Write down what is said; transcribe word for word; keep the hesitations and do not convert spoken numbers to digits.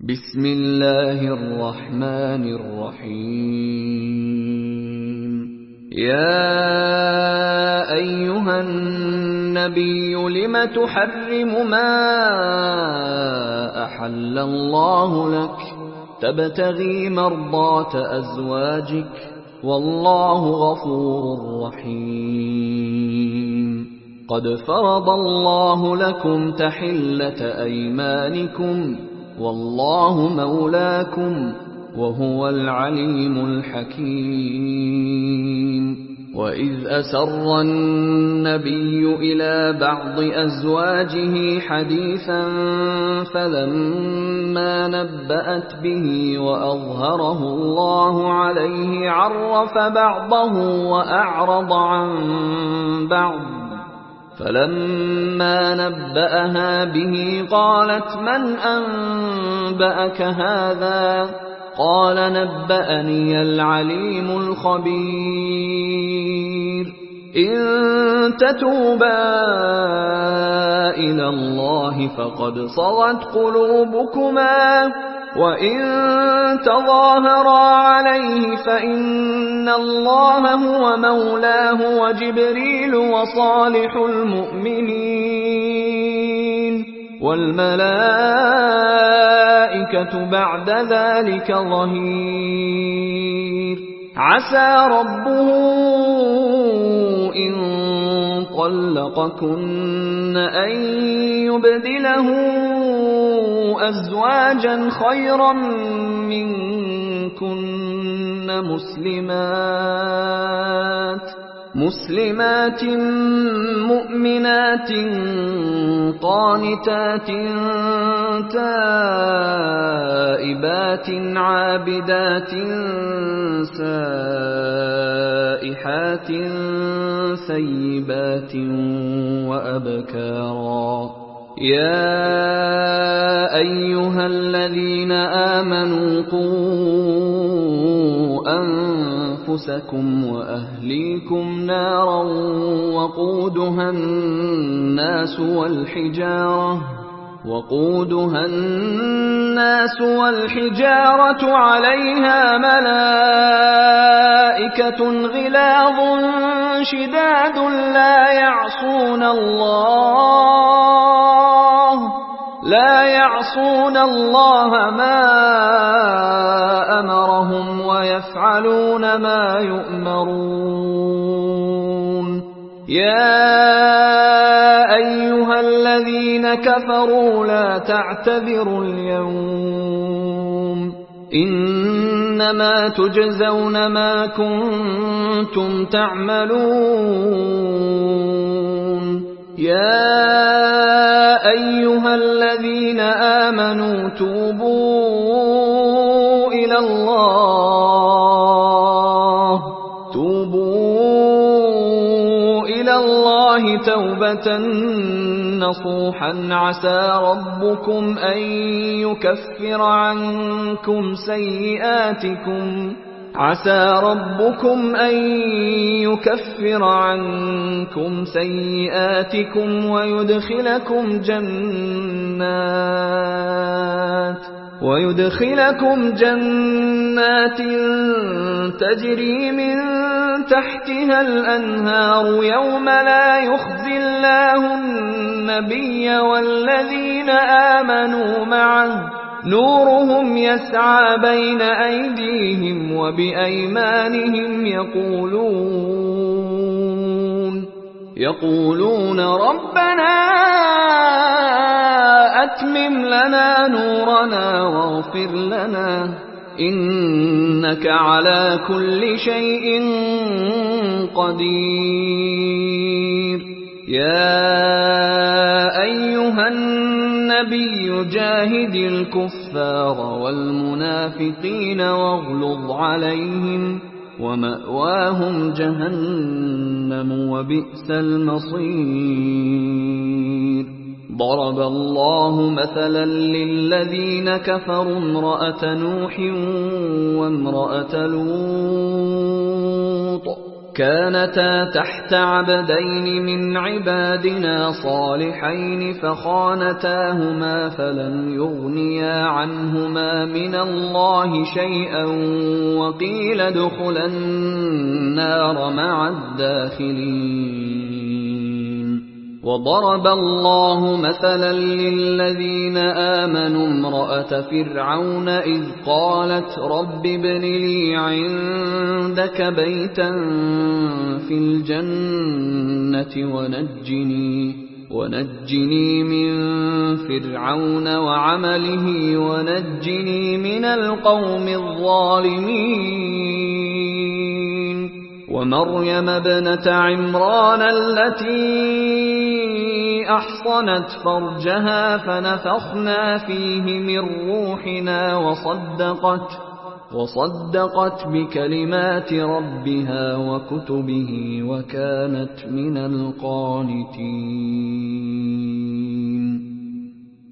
بسم الله الرحمن الرحيم يا أيها النبي لم تحرم ما أحل الله لك تبتغي مرضات أزواجك والله غفور رحيم قد فرض الله لكم تحلة أيمانكم والله مولاكم وهو العليم الحكيم وإذ أسر النبي إلى بعض أزواجه حديثا فلما نبأت به وأظهره الله عليه عرف بعضه وأعرض عن بعض فلما نبأها به قالت من أنبأك هذا قال نبأني العليم الخبير إن تتوبا إلى الله فقد صغت قلوبكما وإن تظاهرا عليه فإن الله هو مولاه وجبريل وصالح المؤمنين والملائكة بعد ذلك ظهير عسى ربه إن طلقكن أن يبدله أزواجا خيرا منكن مسلمات مسلمات مؤمنات قانتات تائبات عابدات سائحات ثيبات وأبكارا يا أيها الذين آمنوا قوا أنفسكم وأهليكم نارا وقودها الناس والحجارة وقودها الناس والحجارة عليها ملائكة غلاظ شداد لا يعصون الله لا يعصون الله ما أمرهم ويفعلون ما يؤمرون يا أيها الذين كفروا لا تعتذروا اليوم إنما تجزون ما كنتم تعملون يا أيها الذين آمنوا توبوا إلى الله توبوا إلى الله توبة نصوحا عسى ربكم أن يكفر عنكم سيئاتكم عسى ربكم أن يكفر عنكم سيئاتكم ويدخلكم جنات ويدخلكم جنات تجري من تحتها الأنهار يوم لا يخزي الله النبي والذين آمنوا معه نورهم يسعى بين أيديهم وبأيمانهم يقولون يقولون ربنا أتمم لنا نورنا واغفر لنا إنك على كل شيء قدير يا أيها النبي جاهد الكفار والمنافقين واغلظ عليهم ومأواهم جهنم وبئس المصير ضرب الله مثلا للذين كفروا امرأة نوح وامرأة لوط كانتا تحت عبدين من عبادنا صالحين فخانتاهما فلم يغنيا عنهما من الله شيئا وقيل ادخلا النار مع الداخلين. وضرب الله مثلا للذين آمنوا امرأة فرعون إذ قالت رب ابن لي عندك بيتا في الجنة ونجني, ونجني من فرعون وعمله ونجني من القوم الظالمين. ومريم ابنة عمران التي أحصنت فرجها فنفخنا فيه من روحنا وصدقت, وصدقت بكلمات ربها وكتبه وكانت من القانتين.